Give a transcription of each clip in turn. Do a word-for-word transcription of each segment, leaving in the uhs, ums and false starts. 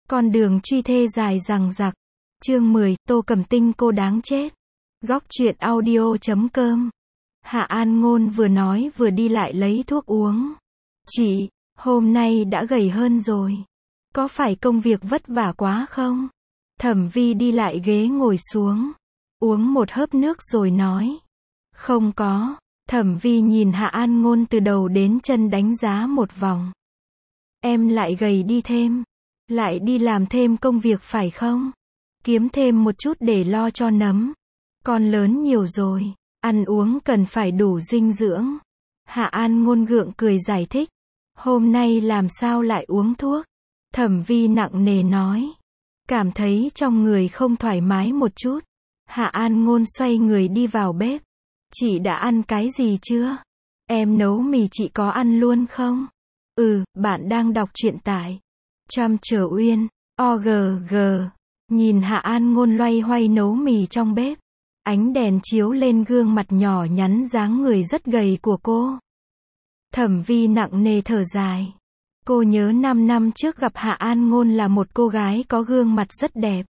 Con đường truy thê dài dằng dặc. Chương mười, Tô Cẩm Tinh cô đáng chết. Góc truyện audio chấm com. Hạ An Ngôn vừa nói vừa đi lại lấy thuốc uống. Chị, hôm nay đã gầy hơn rồi. Có phải công việc vất vả quá không? Thẩm Vi đi lại ghế ngồi xuống. Uống một hớp nước rồi nói. Không có. Thẩm Vi nhìn Hạ An Ngôn từ đầu đến chân đánh giá một vòng. Em lại gầy đi thêm. Lại đi làm thêm công việc phải không? Kiếm thêm một chút để lo cho nấm. Con lớn nhiều rồi. Ăn uống cần phải đủ dinh dưỡng. Hạ An Ngôn gượng cười giải thích. Hôm nay làm sao lại uống thuốc? Thẩm Vi nặng nề nói. Cảm thấy trong người không thoải mái một chút. Hạ An Ngôn xoay người đi vào bếp. Chị đã ăn cái gì chưa? Em nấu mì chị có ăn luôn không? Ừ, bạn đang đọc truyện tại Trăm Trở Uyên, o giê giê. Nhìn Hạ An Ngôn loay hoay nấu mì trong bếp. Ánh đèn chiếu lên gương mặt nhỏ nhắn dáng người rất gầy của cô. Thẩm Vi nặng nề thở dài. Cô nhớ năm năm trước gặp Hạ An Ngôn là một cô gái có gương mặt rất đẹp.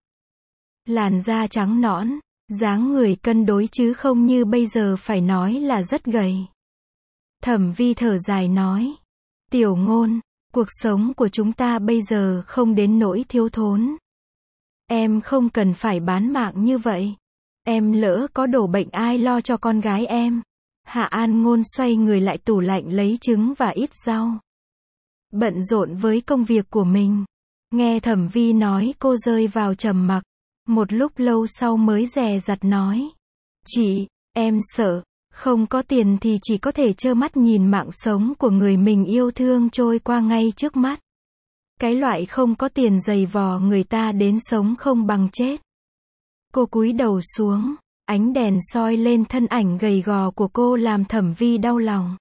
Làn da trắng nõn, dáng người cân đối chứ không như bây giờ phải nói là rất gầy. Thẩm Vi thở dài nói. Tiểu Ngôn, cuộc sống của chúng ta bây giờ không đến nỗi thiếu thốn. Em không cần phải bán mạng như vậy. Em lỡ có đổ bệnh ai lo cho con gái em. Hạ An Ngôn xoay người lại tủ lạnh lấy trứng và ít rau. Bận rộn với công việc của mình. Nghe Thẩm Vi nói cô rơi vào trầm mặc. Một lúc lâu sau mới dè dặt nói. Chị, em sợ. Không có tiền thì chỉ có thể trơ mắt nhìn mạng sống của người mình yêu thương trôi qua ngay trước mắt. Cái loại không có tiền giày vò người ta đến sống không bằng chết. Cô cúi đầu xuống, ánh đèn soi lên thân ảnh gầy gò của cô làm Thẩm Vi đau lòng.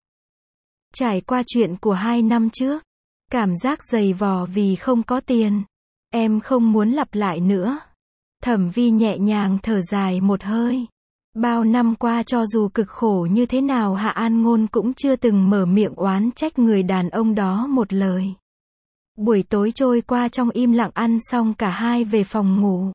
Trải qua chuyện của hai năm trước, cảm giác giày vò vì không có tiền, em không muốn lặp lại nữa. Thẩm Vi nhẹ nhàng thở dài một hơi. Bao năm qua cho dù cực khổ như thế nào Hạ An Ngôn cũng chưa từng mở miệng oán trách người đàn ông đó một lời. Buổi tối trôi qua trong im lặng, ăn xong cả hai về phòng ngủ.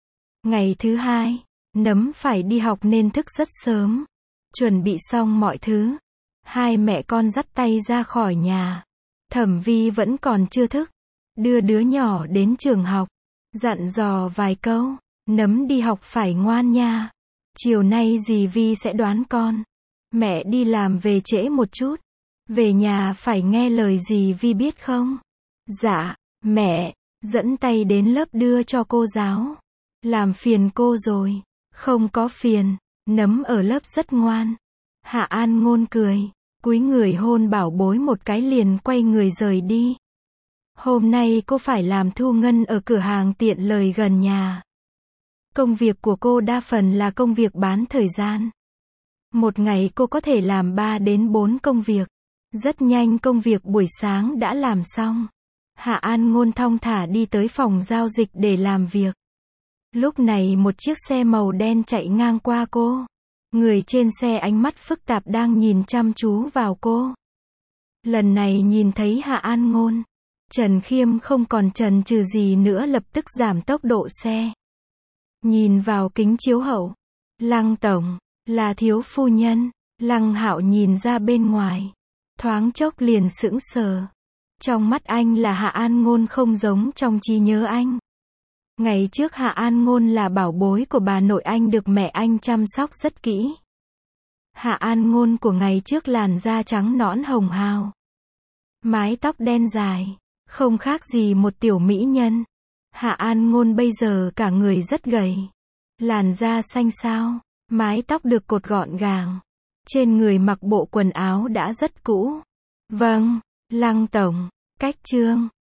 Ngày thứ hai, Nấm phải đi học nên thức rất sớm. Chuẩn bị xong mọi thứ, hai mẹ con dắt tay ra khỏi nhà. Thẩm Vi vẫn còn chưa thức. Đưa đứa nhỏ đến trường học. Dặn dò vài câu. Nấm đi học phải ngoan nha. Chiều nay dì Vi sẽ đoán con. Mẹ đi làm về trễ một chút. Về nhà phải nghe lời dì Vi biết không? Dạ, mẹ. Dẫn tay đến lớp đưa cho cô giáo. Làm phiền cô rồi. Không có phiền. Nấm ở lớp rất ngoan. Hạ An Ngôn cười. Cúi người hôn bảo bối một cái liền quay người rời đi. Hôm nay cô phải làm thu ngân ở cửa hàng tiện lợi gần nhà. Công việc của cô đa phần là công việc bán thời gian. Một ngày cô có thể làm ba đến bốn công việc. Rất nhanh công việc buổi sáng đã làm xong. Hạ An Ngôn thong thả đi tới phòng giao dịch để làm việc. Lúc này một chiếc xe màu đen chạy ngang qua cô. Người trên xe ánh mắt phức tạp đang nhìn chăm chú vào cô. Lần này nhìn thấy Hạ An Ngôn, Trần Khiêm không còn chần chừ gì nữa lập tức giảm tốc độ xe. Nhìn vào kính chiếu hậu. Lăng tổng, là thiếu phu nhân. Lăng Hạo nhìn ra bên ngoài. Thoáng chốc liền sững sờ. Trong mắt anh là Hạ An Ngôn không giống trong trí nhớ anh. Ngày trước Hạ An Ngôn là bảo bối của bà nội anh được mẹ anh chăm sóc rất kỹ. Hạ An Ngôn của ngày trước làn da trắng nõn hồng hào. Mái tóc đen dài. Không khác gì một tiểu mỹ nhân. Hạ An Ngôn bây giờ cả người rất gầy. Làn da xanh xao. Mái tóc được cột gọn gàng. Trên người mặc bộ quần áo đã rất cũ. Vâng, Lăng tổng, cách trương.